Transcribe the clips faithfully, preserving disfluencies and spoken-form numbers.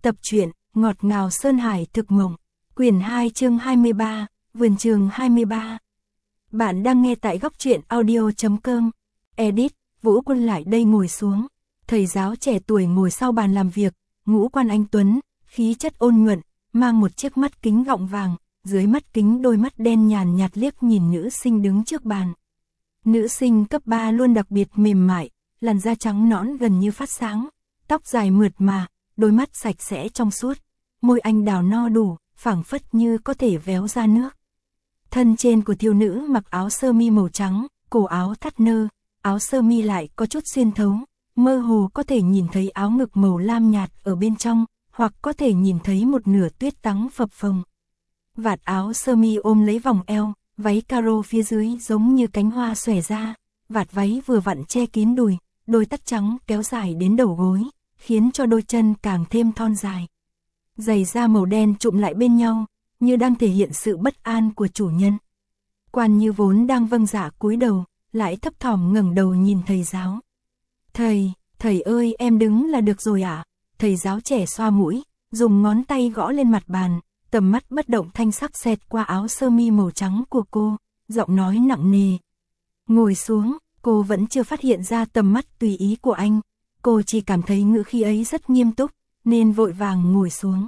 Tập truyện, ngọt ngào Sơn Hải thực mộng. Quyển hai chương hai mươi ba, vườn trường hai mươi ba. Bạn đang nghe tại góc truyện audio chấm com. Edit, Vũ Quân lại đây ngồi xuống. Thầy giáo trẻ tuổi ngồi sau bàn làm việc, ngũ quan anh tuấn, khí chất ôn nhuận, mang một chiếc mắt kính gọng vàng, dưới mắt kính đôi mắt đen nhàn nhạt liếc nhìn nữ sinh đứng trước bàn. Nữ sinh cấp ba luôn đặc biệt mềm mại, làn da trắng nõn gần như phát sáng, tóc dài mượt mà, đôi mắt sạch sẽ trong suốt, môi anh đào no đủ, phảng phất như có thể véo ra nước. Thân trên của thiếu nữ mặc áo sơ mi màu trắng, cổ áo thắt nơ, áo sơ mi lại có chút xuyên thấu, mơ hồ có thể nhìn thấy áo ngực màu lam nhạt ở bên trong, hoặc có thể nhìn thấy một nửa tuyết trắng phập phồng. Vạt áo sơ mi ôm lấy vòng eo, váy caro phía dưới giống như cánh hoa xòe ra, vạt váy vừa vặn che kín đùi, đôi tất trắng kéo dài đến đầu gối, khiến cho đôi chân càng thêm thon dài. Giày da màu đen trụm lại bên nhau, như đang thể hiện sự bất an của chủ nhân. Quan Như vốn đang vâng dạ cúi đầu, lại thấp thỏm ngẩng đầu nhìn thầy giáo. Thầy, thầy ơi em đứng là được rồi ạ. À? Thầy giáo trẻ xoa mũi, dùng ngón tay gõ lên mặt bàn, tầm mắt bất động thanh sắc xẹt qua áo sơ mi màu trắng của cô, giọng nói nặng nề. Ngồi xuống, cô vẫn chưa phát hiện ra tầm mắt tùy ý của anh. Cô chỉ cảm thấy ngữ khí ấy rất nghiêm túc, nên vội vàng ngồi xuống.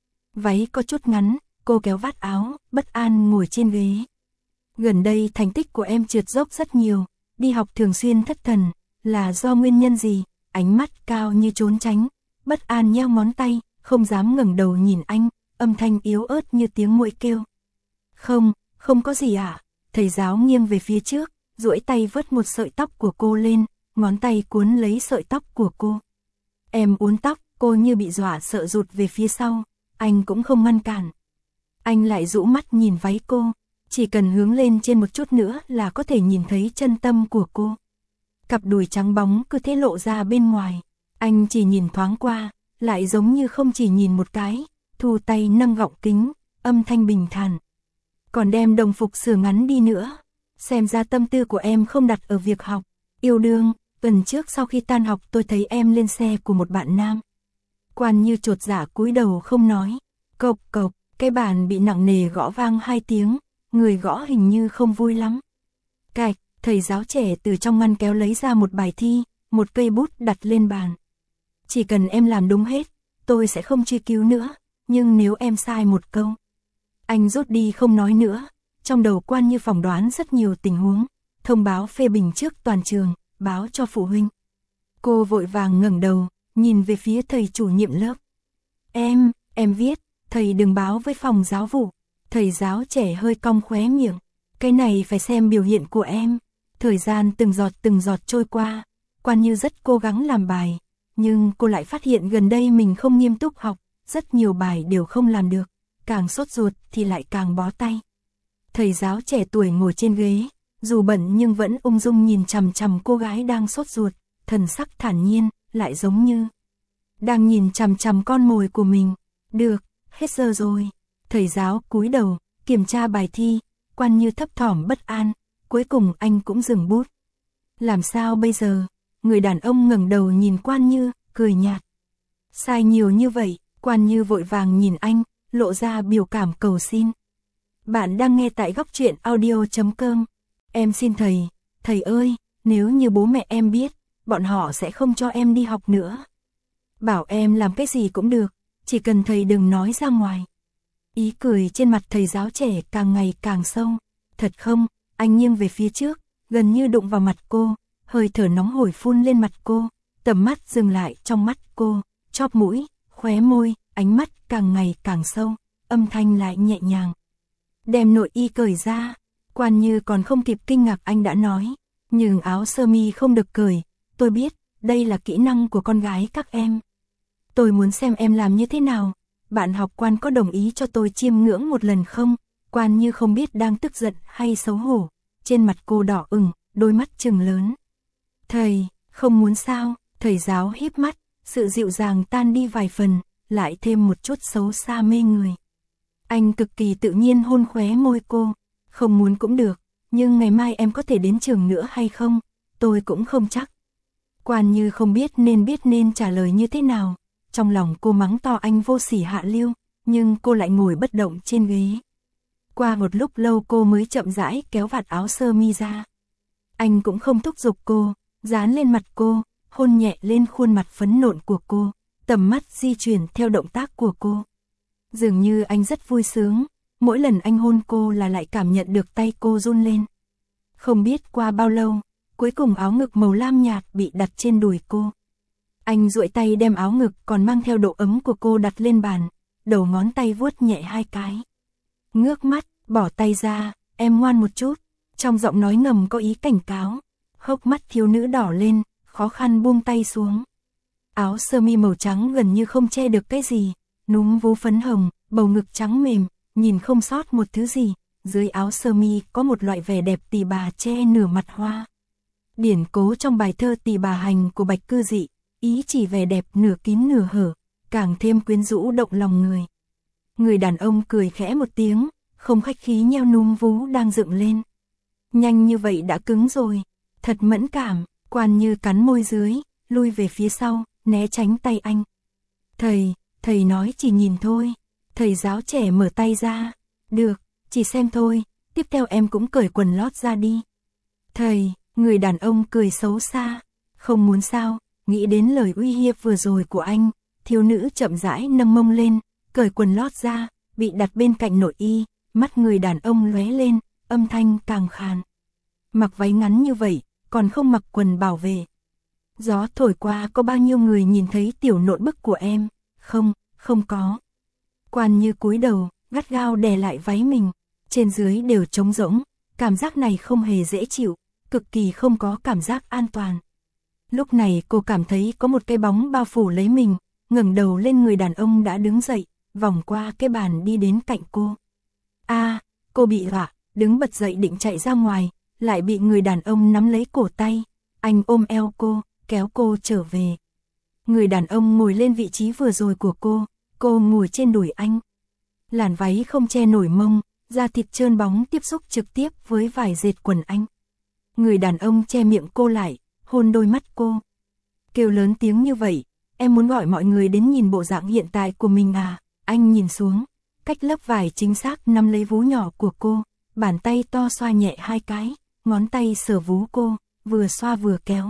Váy có chút ngắn, cô kéo vát áo, bất an ngồi trên ghế. Gần đây thành tích của em trượt dốc rất nhiều, đi học thường xuyên thất thần, là do nguyên nhân gì? Ánh mắt cao như trốn tránh, bất an nheo ngón tay, không dám ngẩng đầu nhìn anh, âm thanh yếu ớt như tiếng muỗi kêu. Không, không có gì ạ. À? Thầy giáo nghiêng về phía trước, duỗi tay vớt một sợi tóc của cô lên, ngón tay cuốn lấy sợi tóc của cô. Em uốn tóc, cô như bị dọa sợ rụt về phía sau, anh cũng không ngăn cản. Anh lại rũ mắt nhìn váy cô, chỉ cần hướng lên trên một chút nữa là có thể nhìn thấy chân tâm của cô. Cặp đùi trắng bóng cứ thế lộ ra bên ngoài, anh chỉ nhìn thoáng qua, lại giống như không chỉ nhìn một cái, thu tay nâng gọng kính, âm thanh bình thản. Còn đem đồng phục sửa ngắn đi nữa, xem ra tâm tư của em không đặt ở việc học, yêu đương. Tuần trước sau khi tan học tôi thấy em lên xe của một bạn nam. Quan Như chột dạ cúi đầu không nói. Cộc cộc, cái bàn bị nặng nề gõ vang hai tiếng, người gõ hình như không vui lắm. Cạch, thầy giáo trẻ từ trong ngăn kéo lấy ra một bài thi, một cây bút đặt lên bàn. Chỉ cần em làm đúng hết, tôi sẽ không truy cứu nữa, nhưng nếu em sai một câu. Anh rút đi không nói nữa, trong đầu Quan Như phỏng đoán rất nhiều tình huống, thông báo phê bình trước toàn trường, báo cho phụ huynh. Cô vội vàng ngẩng đầu, nhìn về phía thầy chủ nhiệm lớp. Em, em viết, thầy đừng báo với phòng giáo vụ. Thầy giáo trẻ hơi cong khóe miệng. Cái này phải xem biểu hiện của em. Thời gian từng giọt từng giọt trôi qua, Quan Như rất cố gắng làm bài, nhưng cô lại phát hiện gần đây mình không nghiêm túc học, rất nhiều bài đều không làm được, càng sốt ruột thì lại càng bó tay. Thầy giáo trẻ tuổi ngồi trên ghế, dù bận nhưng vẫn ung dung nhìn chằm chằm cô gái đang sốt ruột, thần sắc thản nhiên, lại giống như đang nhìn chằm chằm con mồi của mình. Được, hết giờ rồi. Thầy giáo cúi đầu, kiểm tra bài thi, Quan Như thấp thỏm bất an, cuối cùng anh cũng dừng bút. Làm sao bây giờ? Người đàn ông ngẩng đầu nhìn Quan Như, cười nhạt. Sai nhiều như vậy, Quan Như vội vàng nhìn anh, lộ ra biểu cảm cầu xin. Bạn đang nghe tại góc truyện audio chấm com. Em xin thầy, thầy ơi, nếu như bố mẹ em biết, bọn họ sẽ không cho em đi học nữa. Bảo em làm cái gì cũng được, chỉ cần thầy đừng nói ra ngoài. Ý cười trên mặt thầy giáo trẻ càng ngày càng sâu. Thật không? Anh nghiêng về phía trước, gần như đụng vào mặt cô, hơi thở nóng hổi phun lên mặt cô, tầm mắt dừng lại trong mắt cô, chóp mũi, khóe môi, ánh mắt càng ngày càng sâu, âm thanh lại nhẹ nhàng. Đem nội y cởi ra. Quan Như còn không kịp kinh ngạc anh đã nói, nhưng áo sơ mi không được cởi, tôi biết, đây là kỹ năng của con gái các em. Tôi muốn xem em làm như thế nào, bạn học Quan có đồng ý cho tôi chiêm ngưỡng một lần không? Quan Như không biết đang tức giận hay xấu hổ, trên mặt cô đỏ ửng, đôi mắt trừng lớn. Thầy, không muốn sao? Thầy giáo híp mắt, sự dịu dàng tan đi vài phần, lại thêm một chút xấu xa mê người. Anh cực kỳ tự nhiên hôn khóe môi cô. Không muốn cũng được, nhưng ngày mai em có thể đến trường nữa hay không? Tôi cũng không chắc. Quan Như không biết nên biết nên trả lời như thế nào. Trong lòng cô mắng to anh vô sỉ hạ lưu, nhưng cô lại ngồi bất động trên ghế. Qua một lúc lâu cô mới chậm rãi kéo vạt áo sơ mi ra. Anh cũng không thúc giục cô, dán lên mặt cô, hôn nhẹ lên khuôn mặt phấn nộn của cô, tầm mắt di chuyển theo động tác của cô. Dường như anh rất vui sướng, mỗi lần anh hôn cô là lại cảm nhận được tay cô run lên. Không biết qua bao lâu, cuối cùng áo ngực màu lam nhạt bị đặt trên đùi cô. Anh duỗi tay đem áo ngực còn mang theo độ ấm của cô đặt lên bàn, đầu ngón tay vuốt nhẹ hai cái. Ngước mắt, bỏ tay ra, em ngoan một chút, trong giọng nói ngầm có ý cảnh cáo. Hốc mắt thiếu nữ đỏ lên, khó khăn buông tay xuống. Áo sơ mi màu trắng gần như không che được cái gì, núm vú phấn hồng, bầu ngực trắng mềm, nhìn không sót một thứ gì. Dưới áo sơ mi có một loại vẻ đẹp tỳ bà che nửa mặt hoa. Điển cố trong bài thơ Tỳ bà hành của Bạch Cư Dị, ý chỉ vẻ đẹp nửa kín nửa hở, càng thêm quyến rũ động lòng người. Người đàn ông cười khẽ một tiếng, không khách khí nheo núm vú đang dựng lên. Nhanh như vậy đã cứng rồi, thật mẫn cảm. Quan Như cắn môi dưới, lui về phía sau, né tránh tay anh. Thầy, thầy nói chỉ nhìn thôi. Thầy giáo trẻ mở tay ra. Được, chỉ xem thôi, tiếp theo em cũng cởi quần lót ra đi. Thầy, người đàn ông cười xấu xa. Không muốn sao, nghĩ đến lời uy hiếp vừa rồi của anh, thiếu nữ chậm rãi nâng mông lên, cởi quần lót ra, bị đặt bên cạnh nội y, mắt người đàn ông lóe lên, âm thanh càng khàn. Mặc váy ngắn như vậy, còn không mặc quần bảo vệ. Gió thổi qua có bao nhiêu người nhìn thấy tiểu nộn bức của em? Không, không có. Quan Như cúi đầu, gắt gao đè lại váy mình, trên dưới đều trống rỗng, cảm giác này không hề dễ chịu, cực kỳ không có cảm giác an toàn. Lúc này cô cảm thấy có một cái bóng bao phủ lấy mình, ngẩng đầu lên người đàn ông đã đứng dậy, vòng qua cái bàn đi đến cạnh cô. A, à, cô bị dọa, đứng bật dậy định chạy ra ngoài, lại bị người đàn ông nắm lấy cổ tay, anh ôm eo cô, kéo cô trở về. Người đàn ông ngồi lên vị trí vừa rồi của cô, cô ngồi trên đùi anh. Làn váy không che nổi mông, da thịt trơn bóng tiếp xúc trực tiếp với vải dệt quần anh. Người đàn ông che miệng cô lại, hôn đôi mắt cô. Kêu lớn tiếng như vậy, em muốn gọi mọi người đến nhìn bộ dạng hiện tại của mình à? Anh nhìn xuống, cách lớp vải chính xác nắm lấy vú nhỏ của cô, bàn tay to xoa nhẹ hai cái, ngón tay sờ vú cô, vừa xoa vừa kéo.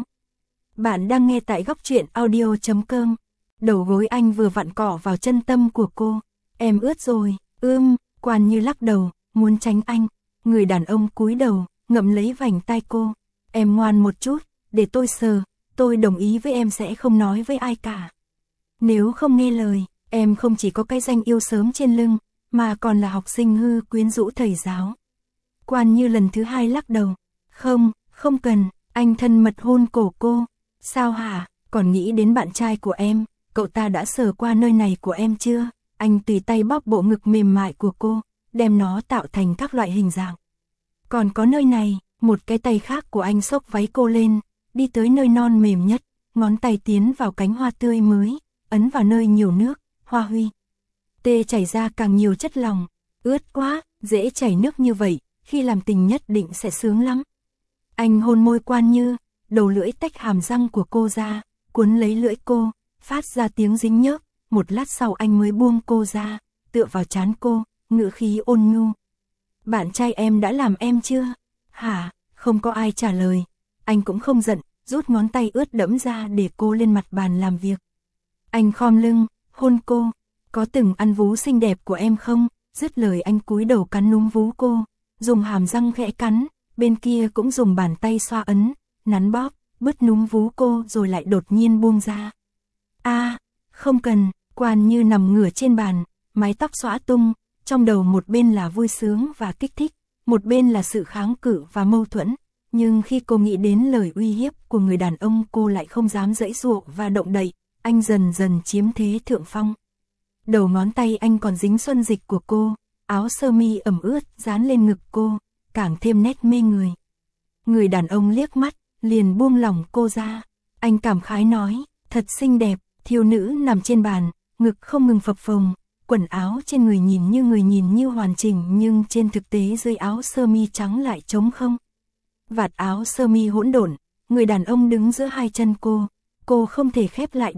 Bạn đang nghe tại góc truyện audio chấm com. Đầu gối anh vừa vặn cỏ vào chân tâm của cô. Em ướt rồi, ưm, Quan Như lắc đầu, muốn tránh anh. Người đàn ông cúi đầu, ngậm lấy vành tai cô. Em ngoan một chút, để tôi sờ, tôi đồng ý với em sẽ không nói với ai cả. Nếu không nghe lời, em không chỉ có cái danh yêu sớm trên lưng, mà còn là học sinh hư quyến rũ thầy giáo. Quan Như lần thứ hai lắc đầu. Không, không cần, anh thân mật hôn cổ cô. Sao hả, còn nghĩ đến bạn trai của em, cậu ta đã sờ qua nơi này của em chưa? Anh tùy tay bóp bộ ngực mềm mại của cô, đem nó tạo thành các loại hình dạng. Còn có nơi này, một cái tay khác của anh xốc váy cô lên, đi tới nơi non mềm nhất, ngón tay tiến vào cánh hoa tươi mới, ấn vào nơi nhiều nước, hoa huy. Tê chảy ra càng nhiều chất lòng, ướt quá, dễ chảy nước như vậy, khi làm tình nhất định sẽ sướng lắm. Anh hôn môi Quan Như, đầu lưỡi tách hàm răng của cô ra, cuốn lấy lưỡi cô, phát ra tiếng dính nhớp, một lát sau anh mới buông cô ra, tựa vào trán cô, ngữ khí ôn nhu. Bạn trai em đã làm em chưa? Hả? Không có ai trả lời. Anh cũng không giận, rút ngón tay ướt đẫm ra để cô lên mặt bàn làm việc. Anh khom lưng, hôn cô. Có từng ăn vú xinh đẹp của em không? Dứt lời anh cúi đầu cắn núm vú cô, dùng hàm răng khẽ cắn, bên kia cũng dùng bàn tay xoa ấn, nắn bóp, bứt núm vú cô rồi lại đột nhiên buông ra. A, à, không cần. Quan Như nằm ngửa trên bàn, mái tóc xõa tung, trong đầu một bên là vui sướng và kích thích, một bên là sự kháng cự và mâu thuẫn, nhưng khi cô nghĩ đến lời uy hiếp của người đàn ông cô lại không dám giãy giụa và động đậy, anh dần dần chiếm thế thượng phong. Đầu ngón tay anh còn dính xuân dịch của cô, áo sơ mi ẩm ướt dán lên ngực cô, càng thêm nét mê người. Người đàn ông liếc mắt, liền buông lỏng cô ra, anh cảm khái nói, thật xinh đẹp. Thiếu nữ nằm trên bàn, ngực không ngừng phập phồng, quần áo trên người nhìn như người nhìn như hoàn chỉnh nhưng trên thực tế dưới áo sơ mi trắng lại trống không. Vạt áo sơ mi hỗn độn, người đàn ông đứng giữa hai chân cô, cô không thể khép lại được,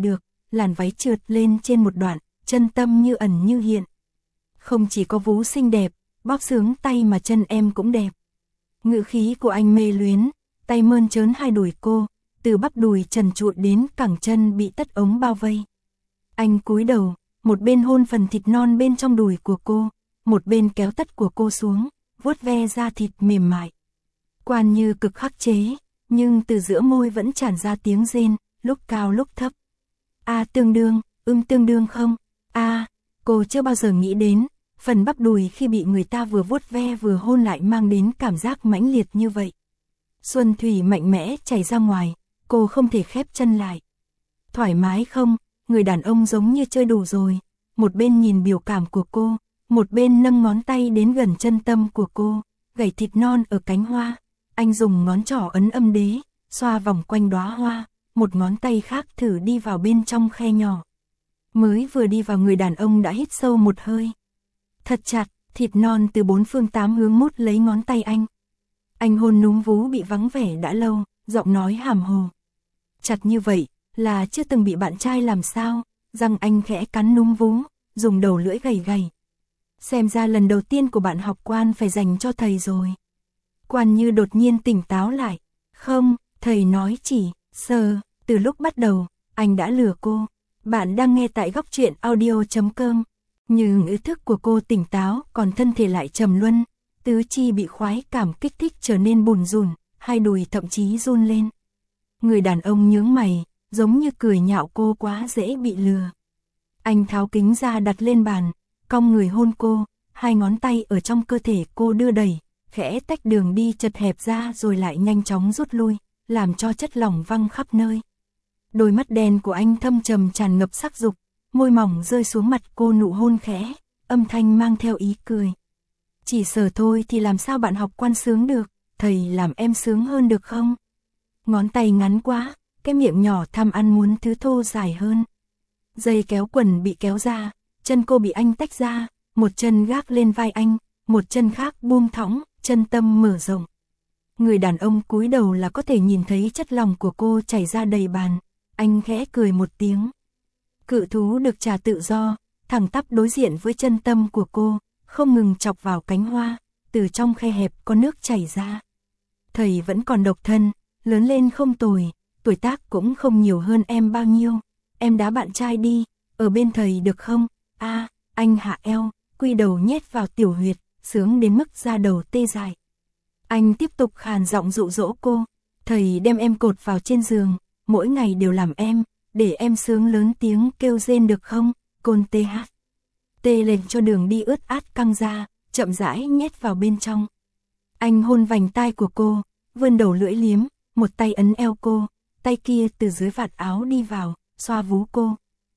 làn váy trượt lên trên một đoạn, chân tâm như ẩn như hiện. Không chỉ có vú xinh đẹp, bóp sướng tay mà chân em cũng đẹp. Ngữ khí của anh mê luyến, tay mơn trớn hai đùi cô, từ bắp đùi trần trụi đến cẳng chân bị tất ống bao vây. Anh cúi đầu, một bên hôn phần thịt non bên trong đùi của cô, một bên kéo tất của cô xuống, vuốt ve da thịt mềm mại. Quan Như cực khắc chế, nhưng từ giữa môi vẫn tràn ra tiếng rên, lúc cao lúc thấp. A tương đương, ưm tương đương không? A, cô chưa bao giờ nghĩ đến, phần bắp đùi khi bị người ta vừa vuốt ve vừa hôn lại mang đến cảm giác mãnh liệt như vậy. Xuân thủy mạnh mẽ chảy ra ngoài, cô không thể khép chân lại. Thoải mái không? Người đàn ông giống như chơi đủ rồi, một bên nhìn biểu cảm của cô, một bên nâng ngón tay đến gần chân tâm của cô, gảy thịt non ở cánh hoa. Anh dùng ngón trỏ ấn âm đế, xoa vòng quanh đóa hoa, một ngón tay khác thử đi vào bên trong khe nhỏ. Mới vừa đi vào, người đàn ông đã hít sâu một hơi. Thật chặt, thịt non từ bốn phương tám hướng mút lấy ngón tay anh. Anh hôn núm vú bị vắng vẻ đã lâu, giọng nói hàm hồ. Chặt như vậy, là chưa từng bị bạn trai làm sao? Răng anh khẽ cắn núm vú, dùng đầu lưỡi gầy gầy. Xem ra lần đầu tiên của bạn học Quan phải dành cho thầy rồi. Quan Như đột nhiên tỉnh táo lại. Không, thầy nói chỉ, sờ, từ lúc bắt đầu, anh đã lừa cô. Bạn đang nghe tại góc truyện audio chấm com. Nhưng ý thức của cô tỉnh táo, còn thân thể lại trầm luân. Tứ chi bị khoái cảm kích thích trở nên bùn rùn, hai đùi thậm chí run lên. Người đàn ông nhướng mày, giống như cười nhạo cô quá dễ bị lừa. Anh tháo kính ra đặt lên bàn, cong người hôn cô, hai ngón tay ở trong cơ thể cô đưa đẩy, khẽ tách đường đi chật hẹp ra rồi lại nhanh chóng rút lui, làm cho chất lỏng văng khắp nơi. Đôi mắt đen của anh thâm trầm tràn ngập sắc dục, môi mỏng rơi xuống mặt cô nụ hôn khẽ, âm thanh mang theo ý cười. Chỉ sờ thôi thì làm sao bạn học Quan sướng được, thầy làm em sướng hơn được không? Ngón tay ngắn quá, cái miệng nhỏ tham ăn muốn thứ thô dài hơn. Dây kéo quần bị kéo ra, chân cô bị anh tách ra, một chân gác lên vai anh, một chân khác buông thõng, chân tâm mở rộng. Người đàn ông cúi đầu là có thể nhìn thấy chất lòng của cô chảy ra đầy bàn, anh khẽ cười một tiếng. Cự thú được trả tự do, thẳng tắp đối diện với chân tâm của cô, không ngừng chọc vào cánh hoa, từ trong khe hẹp có nước chảy ra. Thầy vẫn còn độc thân, lớn lên không tồi, tuổi tác cũng không nhiều hơn em bao nhiêu, em đá bạn trai đi, ở bên thầy được không? A, à, anh hạ eo, quy đầu nhét vào tiểu huyệt, sướng đến mức da đầu tê dại. Anh tiếp tục khàn giọng dụ dỗ cô, thầy đem em cột vào trên giường, mỗi ngày đều làm em, để em sướng lớn tiếng kêu rên được không? Côn tê hát. Tê lên cho đường đi ướt át căng ra, chậm rãi nhét vào bên trong. Anh hôn vành tai của cô, vươn đầu lưỡi liếm, một tay ấn eo cô, tay kia từ dưới vạt áo đi vào, xoa vú cô.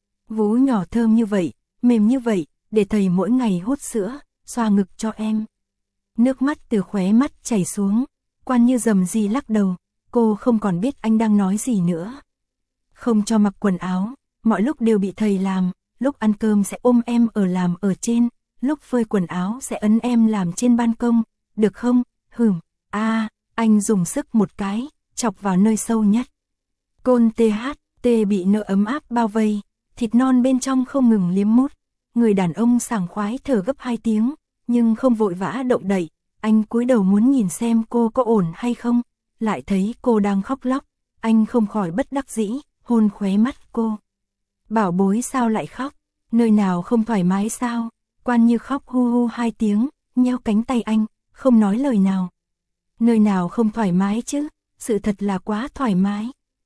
Vú nhỏ thơm như vậy, mềm như vậy, để thầy mỗi ngày hút sữa, xoa ngực cho em. Nước mắt từ khóe mắt chảy xuống, Quan Như rầm rì lắc đầu, cô không còn biết anh đang nói gì nữa. Không cho mặc quần áo, mọi lúc đều bị thầy làm, lúc ăn cơm sẽ ôm em ở làm ở trên, lúc phơi quần áo sẽ ấn em làm trên ban công, được không? Hửm, a, à, anh dùng sức một cái, chọc vào nơi sâu nhất. Côn tê hát, tê bị nợ ấm áp bao vây, thịt non bên trong không ngừng liếm mút. Người đàn ông sảng khoái thở gấp hai tiếng, nhưng không vội vã động đậy, anh cúi đầu muốn nhìn xem cô có ổn hay không, lại thấy cô đang khóc lóc, anh không khỏi bất đắc dĩ, hôn khóe mắt cô. Bảo bối sao lại khóc, nơi nào không thoải mái sao? Quan Như khóc hu hu hai tiếng, nheo cánh tay anh, không nói lời nào. Nơi nào không thoải mái chứ, sự thật là quá thoải mái.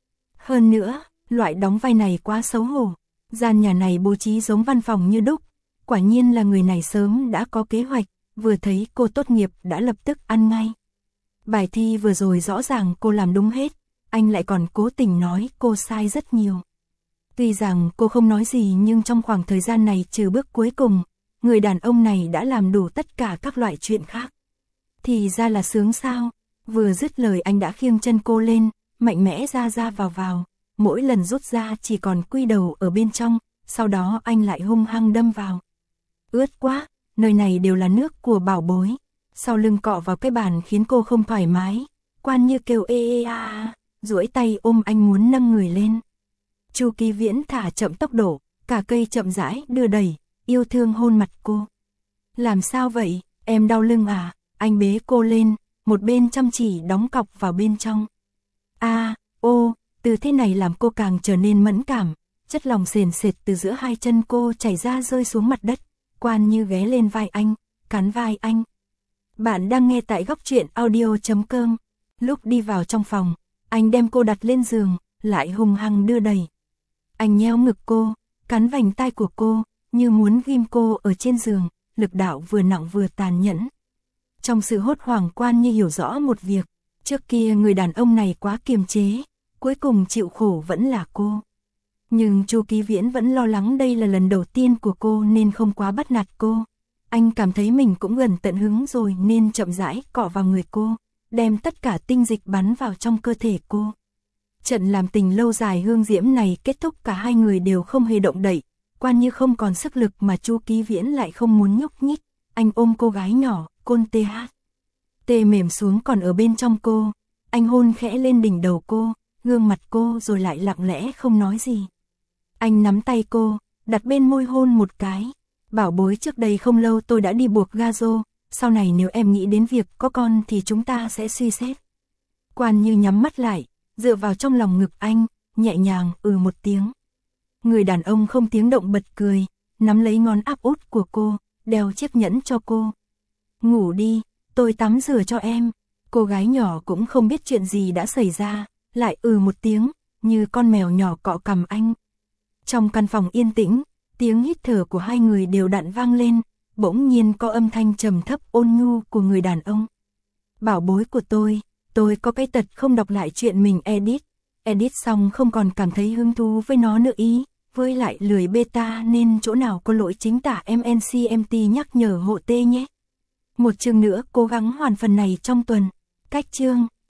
Hơn nữa, loại đóng vai này quá xấu hổ, gian nhà này bố trí giống văn phòng như đúc, quả nhiên là người này sớm đã có kế hoạch, vừa thấy cô tốt nghiệp đã lập tức ăn ngay. Bài thi vừa rồi rõ ràng cô làm đúng hết, anh lại còn cố tình nói cô sai rất nhiều. Tuy rằng cô không nói gì nhưng trong khoảng thời gian này trừ bước cuối cùng, người đàn ông này đã làm đủ tất cả các loại chuyện khác. Thì ra là sướng sao, vừa dứt lời anh đã khiêng chân cô lên, mạnh mẽ ra ra vào vào, mỗi lần rút ra chỉ còn quy đầu ở bên trong, sau đó anh lại hung hăng đâm vào. Ướt quá, nơi này đều là nước của bảo bối, sau lưng cọ vào cái bàn khiến cô không thoải mái, Quan Như kêu ê ê a a, duỗi tay ôm anh muốn nâng người lên. Chu Ký Viễn thả chậm tốc độ, cả cây chậm rãi đưa đẩy, yêu thương hôn mặt cô. Làm sao vậy, em đau lưng à? Anh bế cô lên, một bên chăm chỉ đóng cọc vào bên trong. A, ô, từ thế này làm cô càng trở nên mẫn cảm, chất lỏng sền sệt từ giữa hai chân cô chảy ra rơi xuống mặt đất, Quan Như ghé lên vai anh, cắn vai anh. Bạn đang nghe tại góc truyện audio chấm com. Lúc đi vào trong phòng, anh đem cô đặt lên giường, lại hung hăng đưa đẩy. Anh nheo ngực cô, cắn vành tai của cô, như muốn ghim cô ở trên giường, lực đạo vừa nặng vừa tàn nhẫn. Trong sự hốt hoảng, Quan Như hiểu rõ một việc, trước kia người đàn ông này quá kiềm chế, cuối cùng chịu khổ vẫn là cô. Nhưng Chu Ký Viễn vẫn lo lắng đây là lần đầu tiên của cô nên không quá bắt nạt cô. Anh cảm thấy mình cũng gần tận hứng rồi nên chậm rãi cọ vào người cô, đem tất cả tinh dịch bắn vào trong cơ thể cô. Trận làm tình lâu dài hương diễm này kết thúc, cả hai người đều không hề động đậy. Quan Như không còn sức lực mà Chu Ký Viễn lại không muốn nhúc nhích. Anh ôm cô gái nhỏ, côn tê hát. Tê mềm xuống còn ở bên trong cô. Anh hôn khẽ lên đỉnh đầu cô, gương mặt cô rồi lại lặng lẽ không nói gì. Anh nắm tay cô, đặt bên môi hôn một cái. Bảo bối, trước đây không lâu tôi đã đi buộc Gazo, sau này nếu em nghĩ đến việc có con thì chúng ta sẽ suy xét. Quan Như nhắm mắt lại, dựa vào trong lòng ngực anh, nhẹ nhàng ừ một tiếng. Người đàn ông không tiếng động bật cười, nắm lấy ngón áp út của cô, đeo chiếc nhẫn cho cô. Ngủ đi, tôi tắm rửa cho em. Cô gái nhỏ cũng không biết chuyện gì đã xảy ra, lại ừ một tiếng, như con mèo nhỏ cọ cằm anh. Trong căn phòng yên tĩnh, tiếng hít thở của hai người đều đặn vang lên, bỗng nhiên có âm thanh trầm thấp ôn nhu của người đàn ông. Bảo bối của tôi, tôi có cái tật không đọc lại chuyện mình edit. Edit xong không còn cảm thấy hứng thú với nó nữa ý, với lại lười beta nên chỗ nào có lỗi chính tả em en xê em tê nhắc nhở hộ tê nhé. Một chương nữa cố gắng hoàn phần này trong tuần. Cách chương